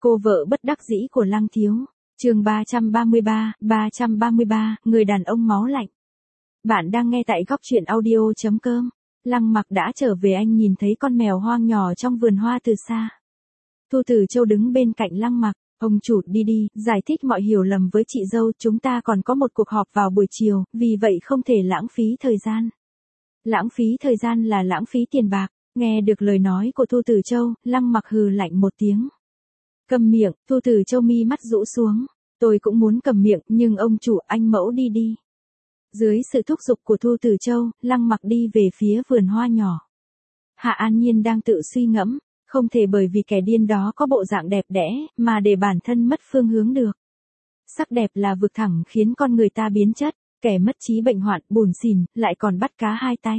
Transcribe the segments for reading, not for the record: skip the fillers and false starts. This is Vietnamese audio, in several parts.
Cô vợ bất đắc dĩ của Lăng Thiếu. Chương 333, người đàn ông máu lạnh. Bạn đang nghe tại góc truyện audio.com. Lăng Mặc đã trở về, anh nhìn thấy con mèo hoang nhỏ trong vườn hoa từ xa. Thu Tử Châu đứng bên cạnh Lăng Mặc, ông chủ đi, giải thích mọi hiểu lầm với chị dâu, chúng ta còn có một cuộc họp vào buổi chiều, vì vậy không thể lãng phí thời gian. Lãng phí thời gian là lãng phí tiền bạc. Nghe được lời nói của Thu Tử Châu, Lăng Mặc hừ lạnh một tiếng. Cầm miệng, Thu Tử Châu mi mắt rũ xuống. Tôi cũng muốn cầm miệng, nhưng ông chủ, anh mẫu đi. Dưới sự thúc giục của Thu Tử Châu, Lăng Mặc đi về phía vườn hoa nhỏ. Hạ An Nhiên đang tự suy ngẫm, không thể bởi vì kẻ điên đó có bộ dạng đẹp đẽ, mà để bản thân mất phương hướng được. Sắc đẹp là vực thẳm khiến con người ta biến chất, kẻ mất trí bệnh hoạn, bủn xỉn, lại còn bắt cá hai tay.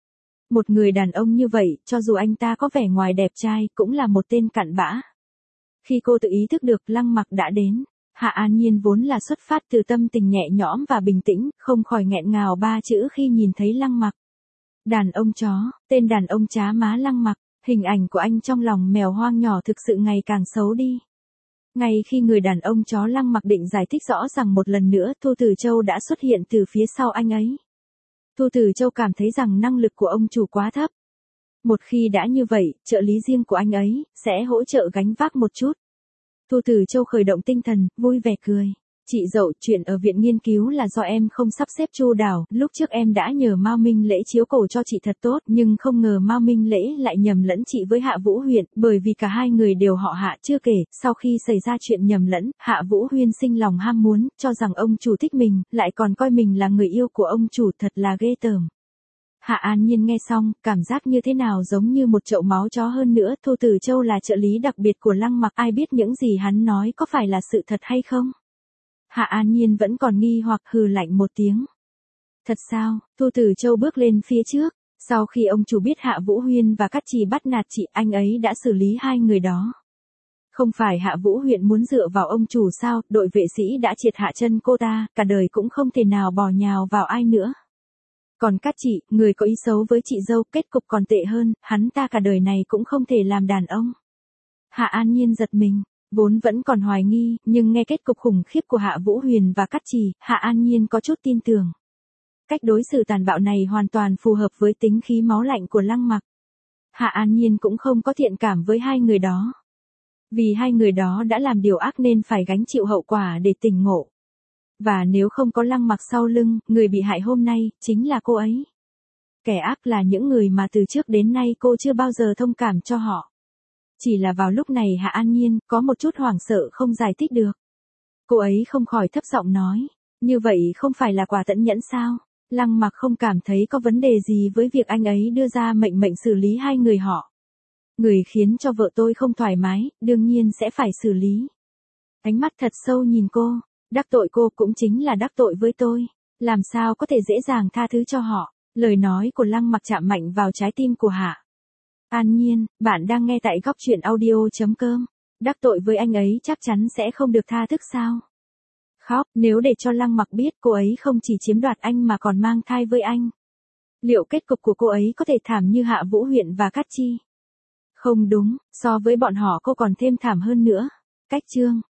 Một người đàn ông như vậy, cho dù anh ta có vẻ ngoài đẹp trai, cũng là một tên cặn bã. Khi cô tự ý thức được Lăng Mặc đã đến, Hạ An Nhiên vốn là xuất phát từ tâm tình nhẹ nhõm và bình tĩnh, không khỏi nghẹn ngào ba chữ khi nhìn thấy Lăng Mặc. Đàn ông chó, tên đàn ông chá má Lăng Mặc, hình ảnh của anh trong lòng mèo hoang nhỏ thực sự ngày càng xấu đi. Ngay khi người đàn ông chó Lăng Mặc định giải thích rõ ràng một lần nữa, Thu Tử Châu đã xuất hiện từ phía sau anh ấy. Thu Tử Châu cảm thấy rằng năng lực của ông chủ quá thấp. Một khi đã như vậy, trợ lý riêng của anh ấy sẽ hỗ trợ gánh vác một chút. Thu Tử Châu khởi động tinh thần, vui vẻ cười. Chị dậu, chuyện ở viện nghiên cứu là do em không sắp xếp chu đáo, lúc trước em đã nhờ Mao Minh Lễ chiếu cố cho chị thật tốt, nhưng không ngờ Mao Minh Lễ lại nhầm lẫn chị với Hạ Vũ Huyền, bởi vì cả hai người đều họ Hạ, chưa kể, sau khi xảy ra chuyện nhầm lẫn, Hạ Vũ Huyền sinh lòng ham muốn, cho rằng ông chủ thích mình, lại còn coi mình là người yêu của ông chủ, thật là ghê tởm. Hạ An Nhiên nghe xong, cảm giác như thế nào giống như một chậu máu chó. Hơn nữa, Thu Tử Châu là trợ lý đặc biệt của Lăng Mặc, ai biết những gì hắn nói có phải là sự thật hay không? Hạ An Nhiên vẫn còn nghi hoặc, hừ lạnh một tiếng. Thật sao? Thu Tử Châu bước lên phía trước. Sau khi ông chủ biết Hạ Vũ Huyên và Cát Trì bắt nạt chị, anh ấy đã xử lý hai người đó. Không phải Hạ Vũ Huyên muốn dựa vào ông chủ sao? Đội vệ sĩ đã triệt hạ chân cô ta, cả đời cũng không thể nào bò nhào vào ai nữa. Còn Cát Trì, người có ý xấu với chị dâu, kết cục còn tệ hơn, hắn ta cả đời này cũng không thể làm đàn ông. Hạ An Nhiên giật mình. Vốn vẫn còn hoài nghi, nhưng nghe kết cục khủng khiếp của Hạ Vũ Huyền và Cát Trì, Hạ An Nhiên có chút tin tưởng. Cách đối xử tàn bạo này hoàn toàn phù hợp với tính khí máu lạnh của Lăng Mặc. Hạ An Nhiên cũng không có thiện cảm với hai người đó. Vì hai người đó đã làm điều ác nên phải gánh chịu hậu quả để tỉnh ngộ. Và nếu không có Lăng Mặc sau lưng, người bị hại hôm nay, chính là cô ấy. Kẻ ác là những người mà từ trước đến nay cô chưa bao giờ thông cảm cho họ. Chỉ là vào lúc này Hạ An Nhiên có một chút hoảng sợ không giải thích được. Cô ấy không khỏi thấp giọng nói, như vậy không phải là quả tận nhẫn sao? Lăng Mặc không cảm thấy có vấn đề gì với việc anh ấy đưa ra mệnh xử lý hai người họ. Người khiến cho vợ tôi không thoải mái, đương nhiên sẽ phải xử lý. Ánh mắt thật sâu nhìn cô, đắc tội cô cũng chính là đắc tội với tôi. Làm sao có thể dễ dàng tha thứ cho họ? Lời nói của Lăng Mặc chạm mạnh vào trái tim của Hạ An Nhiên. Bạn đang nghe tại góc truyện audio.com. Đắc tội với anh ấy chắc chắn sẽ không được tha thứ sao? Khóc, nếu để cho Lăng Mặc biết cô ấy không chỉ chiếm đoạt anh mà còn mang thai với anh. Liệu kết cục của cô ấy có thể thảm như Hạ Vũ Huyền và Cát Chi? Không đúng, so với bọn họ cô còn thêm thảm hơn nữa. Cách chương.